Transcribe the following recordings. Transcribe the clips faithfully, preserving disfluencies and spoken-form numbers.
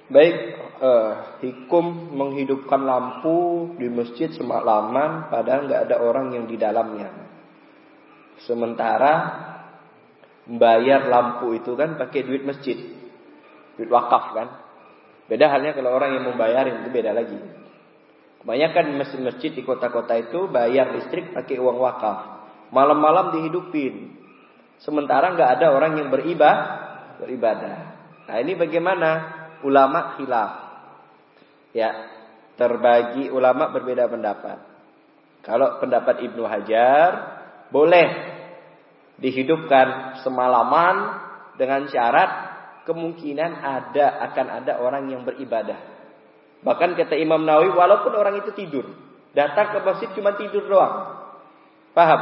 Baik, uh, hukum menghidupkan lampu di masjid semalaman padahal nggak ada orang yang di dalamnya. Sementara bayar lampu itu kan pakai duit masjid, duit wakaf kan. Beda halnya kalau orang yang membayar itu beda lagi. Kebanyakan masjid-masjid di kota-kota itu bayar listrik pakai uang wakaf. Malam-malam dihidupin. Sementara nggak ada orang yang beribadah, beribadah. Nah ini bagaimana? Ulama khilaf. Ya, terbagi ulama berbeda pendapat. Kalau pendapat Ibnu Hajar boleh dihidupkan semalaman dengan syarat kemungkinan ada akan ada orang yang beribadah. Bahkan kata Imam Nawawi walaupun orang itu tidur, datang ke masjid cuma tidur doang. Paham?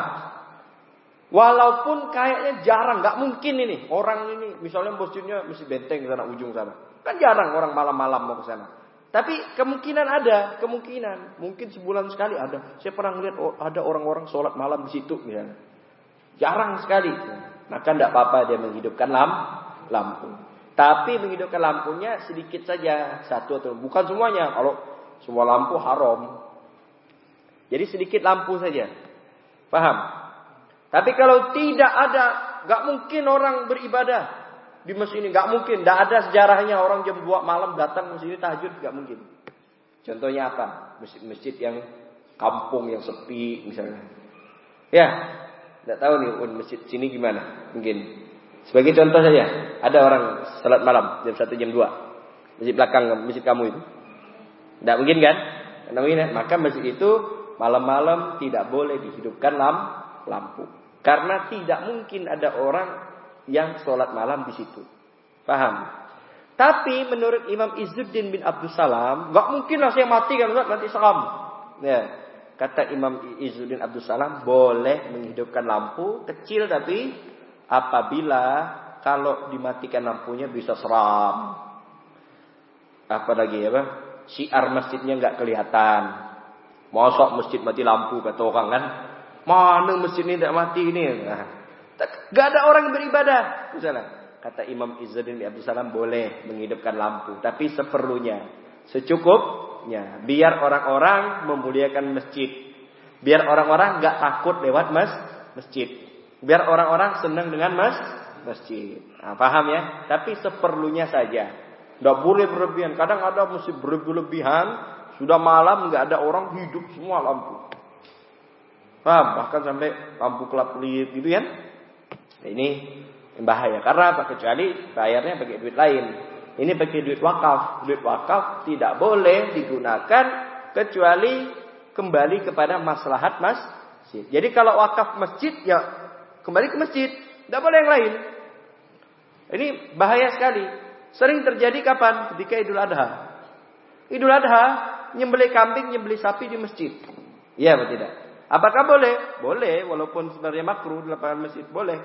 Walaupun kayaknya jarang, nggak mungkin ini orang ini, misalnya masjidnya mesti benteng sana ujung sana, kan jarang orang malam-malam mau ke sana. Tapi kemungkinan ada, kemungkinan mungkin sebulan sekali ada. Saya pernah lihat ada orang-orang sholat malam di situ, misalnya. Jarang sekali, maka tidak apa-apa dia menghidupkan lampu. Tapi menghidupkan lampunya sedikit saja, satu atau bukan semuanya. Kalau semua lampu haram, jadi sedikit lampu saja. Paham? Tapi kalau tidak ada, gak mungkin orang beribadah di masjid ini. Gak mungkin, gak ada sejarahnya orang jam dua malam datang masjid ini tahajud. Gak mungkin. Contohnya apa? Masjid-masjid yang kampung, yang sepi misalnya. Ya, gak tahu nih masjid sini gimana. Mungkin. Sebagai contoh saja, ada orang salat malam jam satu, jam dua. Masjid belakang, masjid kamu itu. Gak mungkin kan? Gak mungkin, maka masjid itu malam-malam tidak boleh dihidupkan lampu. Karena tidak mungkin ada orang yang sholat malam di situ. Paham? Tapi menurut Imam Izzuddin bin Abdus Salam, gak mungkin lah saya mati kan nanti seram. Ya, kata Imam Izzuddin Abdus Salam, boleh menghidupkan lampu kecil tapi apabila kalau dimatikan lampunya bisa seram. Apalagi apa? Syiar masjidnya nggak kelihatan. Mosok masjid mati lampu kata orang kan? Mana masjid ini tidak mati ini? Nah, gak ada orang yang beribadah. Misalnya, kata Imam Izzuddin bin Abdus Salam boleh menghidupkan lampu, tapi seperlunya, secukupnya, biar orang-orang memuliakan masjid, biar orang-orang nggak takut lewat mas masjid, biar orang-orang senang dengan mas masjid. Nah, paham ya? Tapi seperlunya saja. Nggak boleh berlebihan. Kadang ada masjid berlebihan, sudah malam nggak ada orang, hidup semua lampu. Paham? Bahkan sampai lampu kelap-kelip gitu kan. Nah, ini bahaya. Karena apa? Kecuali bayarnya pakai duit lain. Ini pakai duit wakaf. Duit wakaf tidak boleh digunakan kecuali kembali kepada maslahat masjid. Jadi kalau wakaf masjid ya kembali ke masjid. Tidak boleh yang lain. Ini bahaya sekali. Sering terjadi kapan? Ketika Idul Adha. Idul Adha nyembelih kambing, nyembelih sapi di masjid. Iya atau tidak? Apakah boleh? Boleh, walaupun sebenarnya makruh di lapangan masjid, boleh.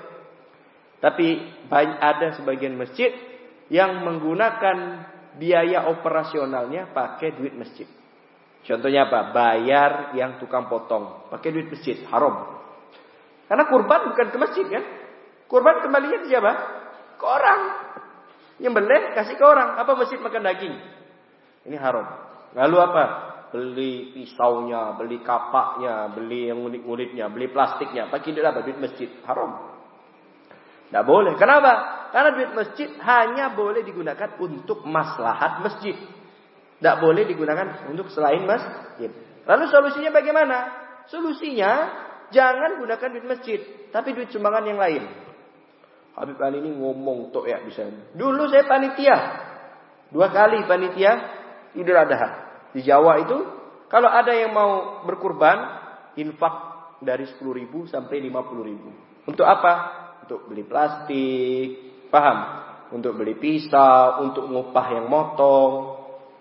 Tapi ada sebagian masjid yang menggunakan biaya operasionalnya pakai duit masjid. Contohnya apa? Bayar yang tukang potong pakai duit masjid, haram. Karena kurban bukan ke masjid kan? Kurban kembalinya ke siapa? Ke orang. Nyembelih kasih ke orang. Apa masjid makan daging? Ini haram. Lalu apa? Beli pisaunya, beli kapaknya, beli yang unik-uniknya, beli plastiknya, pakai duit apa? Duit masjid, haram. Tidak boleh. Kenapa? Karena duit masjid hanya boleh digunakan untuk maslahat masjid. Tidak boleh digunakan untuk selain masjid. Lalu solusinya bagaimana? Solusinya jangan gunakan duit masjid, tapi duit sumbangan yang lain. Habib Ali ini ngomong tok ya bisa. Dulu saya panitia, dua kali panitia Idul Adha. Di Jawa itu, kalau ada yang mau berkurban, infak dari sepuluh ribu sampai lima puluh ribu. Untuk apa? Untuk beli plastik, paham? Untuk beli pisau, untuk ngupah yang motong.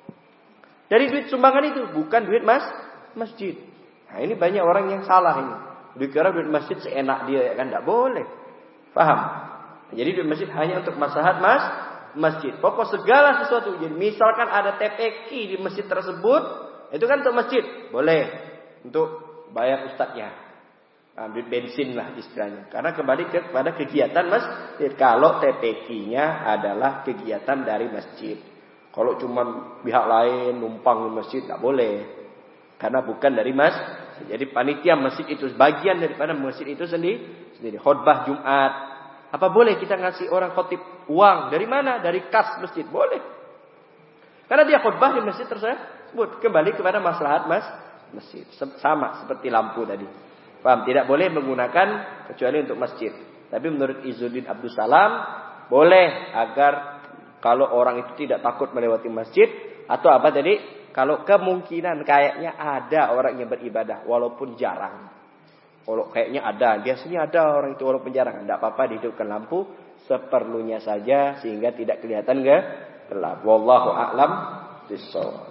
Dari duit sumbangan itu, bukan duit mas masjid. Nah ini banyak orang yang salah ini. Dikira duit masjid seenak dia, ya kan? Tidak boleh. Paham? Jadi duit masjid hanya untuk maslahat mas masjid. Pokok segala sesuatu. Jadi misalkan ada T P Q di masjid tersebut, itu kan untuk masjid. Boleh. Untuk bayar ustadznya. Nah, duit bensin lah istilahnya. Karena kembali kepada kegiatan masjid. Kalau T P Q-nya adalah kegiatan dari masjid. Kalau cuma pihak lain numpang di masjid tak boleh. Karena bukan dari masjid. Jadi panitia masjid itu bagian daripada masjid itu sendiri. Sendiri. Khutbah Jumat. Apa boleh kita ngasih orang khotib uang? Dari mana? Dari kas masjid. Boleh. Karena dia khutbah di masjid tersebut. Kembali kepada maslahat mas masjid. Sama seperti lampu tadi. Paham? Tidak boleh menggunakan kecuali untuk masjid. Tapi menurut Izzuddin Abdus Salam boleh agar kalau orang itu tidak takut melewati masjid atau apa tadi? Kalau kemungkinan kayaknya ada orang yang beribadah walaupun jarang. Kalau kayaknya ada, biasanya ada orang itu walaupun jarang, tidak apa-apa dihidupkan lampu seperlunya saja sehingga tidak kelihatan gelap. Wallahu a'lam bishawab.